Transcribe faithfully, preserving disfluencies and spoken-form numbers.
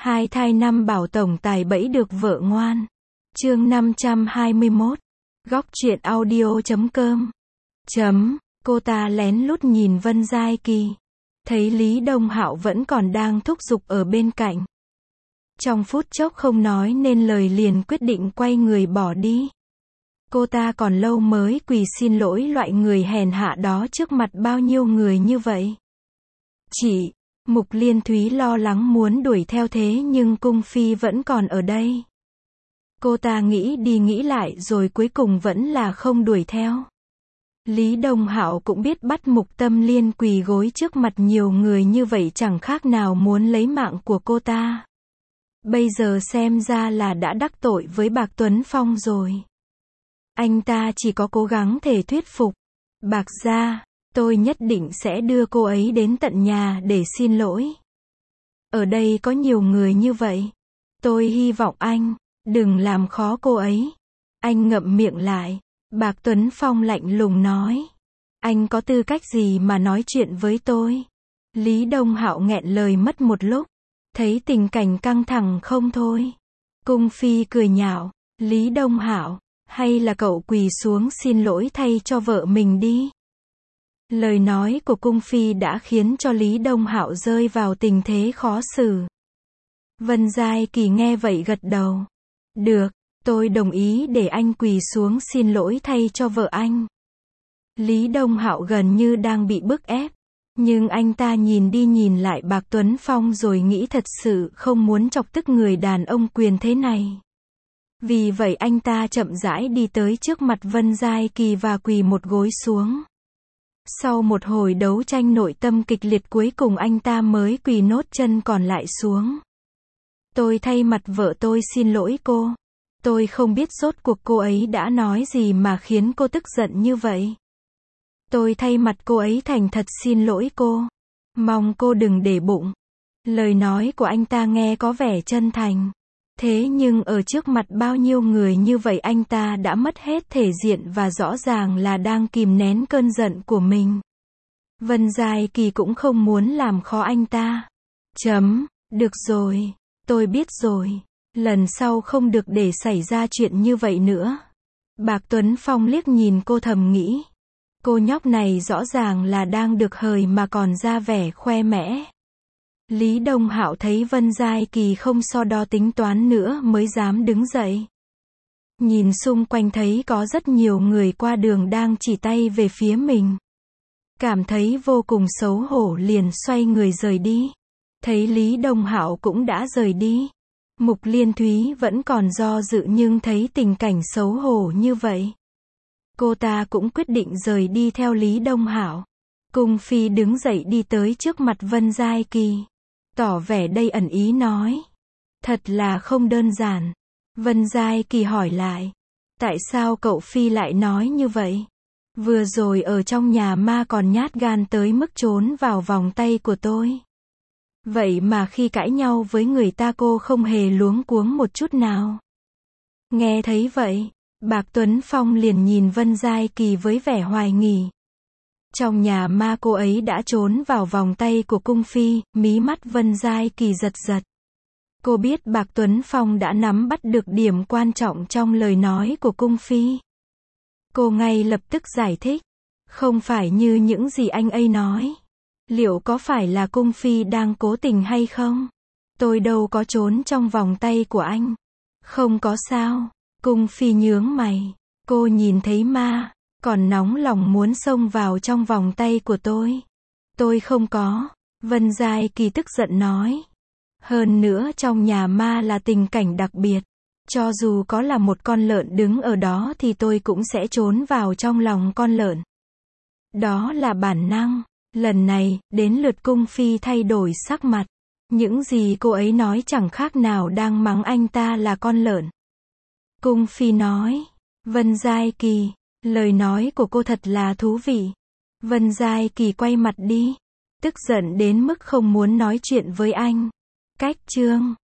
Hai thai năm bảo tổng tài bẫy được vợ ngoan. Chương năm trăm hai mươi mốt. Góc truyện audio chấm com. Chấm. Cô ta lén lút nhìn Vân Giai Kỳ. Thấy Lý Đông Hạo vẫn còn đang thúc giục ở bên cạnh. Trong phút chốc không nói nên lời liền quyết định quay người bỏ đi. Cô ta còn lâu mới quỳ xin lỗi loại người hèn hạ đó trước mặt bao nhiêu người như vậy. Chị, Mục Liên Thúy lo lắng muốn đuổi theo thế nhưng cung phi vẫn còn ở đây. Cô ta nghĩ đi nghĩ lại rồi cuối cùng vẫn là không đuổi theo. Lý Đông Hạo cũng biết bắt Mục Tâm Liên quỳ gối trước mặt nhiều người như vậy chẳng khác nào muốn lấy mạng của cô ta. Bây giờ xem ra là đã đắc tội với Bạc Tuấn Phong rồi. Anh ta chỉ có cố gắng thể thuyết phục. Bạc gia, tôi nhất định sẽ đưa cô ấy đến tận nhà để xin lỗi. Ở đây có nhiều người như vậy. Tôi hy vọng anh, đừng làm khó cô ấy. Anh ngậm miệng lại. Bạc Tuấn Phong lạnh lùng nói. Anh có tư cách gì mà nói chuyện với tôi? Lý Đông Hạo nghẹn lời mất một lúc. Thấy tình cảnh căng thẳng không thôi. Cung phi cười nhạo. Lý Đông Hạo, hay là cậu quỳ xuống xin lỗi thay cho vợ mình đi. Lời nói của cung phi đã khiến cho Lý Đông Hạo rơi vào tình thế khó xử. Vân Giai Kỳ nghe vậy gật đầu. Được, tôi đồng ý để anh quỳ xuống xin lỗi thay cho vợ anh. Lý Đông Hạo gần như đang bị bức ép. Nhưng anh ta nhìn đi nhìn lại Bạc Tuấn Phong rồi nghĩ thật sự không muốn chọc tức người đàn ông quyền thế này. Vì vậy anh ta chậm rãi đi tới trước mặt Vân Giai Kỳ và quỳ một gối xuống. Sau một hồi đấu tranh nội tâm kịch liệt cuối cùng anh ta mới quỳ nốt chân còn lại xuống. Tôi thay mặt vợ tôi xin lỗi cô. Tôi không biết rốt cuộc cô ấy đã nói gì mà khiến cô tức giận như vậy. Tôi thay mặt cô ấy thành thật xin lỗi cô. Mong cô đừng để bụng. Lời nói của anh ta nghe có vẻ chân thành. Thế nhưng ở trước mặt bao nhiêu người như vậy anh ta đã mất hết thể diện và rõ ràng là đang kìm nén cơn giận của mình. Vân Giai Kỳ cũng không muốn làm khó anh ta. Chấm, được rồi, tôi biết rồi. Lần sau không được để xảy ra chuyện như vậy nữa. Bạc Tuấn Phong liếc nhìn cô thầm nghĩ. Cô nhóc này rõ ràng là đang được hời mà còn ra vẻ khoe mẽ. Lý Đông Hạo thấy Vân Giai Kỳ không so đo tính toán nữa mới dám đứng dậy. Nhìn xung quanh thấy có rất nhiều người qua đường đang chỉ tay về phía mình. Cảm thấy vô cùng xấu hổ liền xoay người rời đi. Thấy Lý Đông Hạo cũng đã rời đi. Mục Liên Thúy vẫn còn do dự nhưng thấy tình cảnh xấu hổ như vậy. Cô ta cũng quyết định rời đi theo Lý Đông Hạo. Cung phi đứng dậy đi tới trước mặt Vân Giai Kỳ. Tỏ vẻ đây ẩn ý nói. Thật là không đơn giản. Vân Giai Kỳ hỏi lại. Tại sao cậu phi lại nói như vậy? Vừa rồi ở trong nhà ma còn nhát gan tới mức trốn vào vòng tay của tôi. Vậy mà khi cãi nhau với người ta cô không hề luống cuống một chút nào. Nghe thấy vậy, Bạc Tuấn Phong liền nhìn Vân Giai Kỳ với vẻ hoài nghi. Trong nhà ma cô ấy đã trốn vào vòng tay của cung phi, mí mắt Vân Giai Kỳ giật giật. Cô biết Bạc Tuấn Phong đã nắm bắt được điểm quan trọng trong lời nói của cung phi. Cô ngay lập tức giải thích. Không phải như những gì anh ấy nói. Liệu có phải là cung phi đang cố tình hay không? Tôi đâu có trốn trong vòng tay của anh. Không có sao. Cung phi nhướng mày. Cô nhìn thấy ma, còn nóng lòng muốn xông vào trong vòng tay của tôi. Tôi không có. Vân Giai Kỳ tức giận nói. Hơn nữa trong nhà ma là tình cảnh đặc biệt. Cho dù có là một con lợn đứng ở đó thì tôi cũng sẽ trốn vào trong lòng con lợn. Đó là bản năng. Lần này, đến lượt cung phi thay đổi sắc mặt. Những gì cô ấy nói chẳng khác nào đang mắng anh ta là con lợn. Cung phi nói. Vân Giai Kỳ, lời nói của cô thật là thú vị. Vân Giai Kỳ quay mặt đi. Tức giận đến mức không muốn nói chuyện với anh. Cách chương.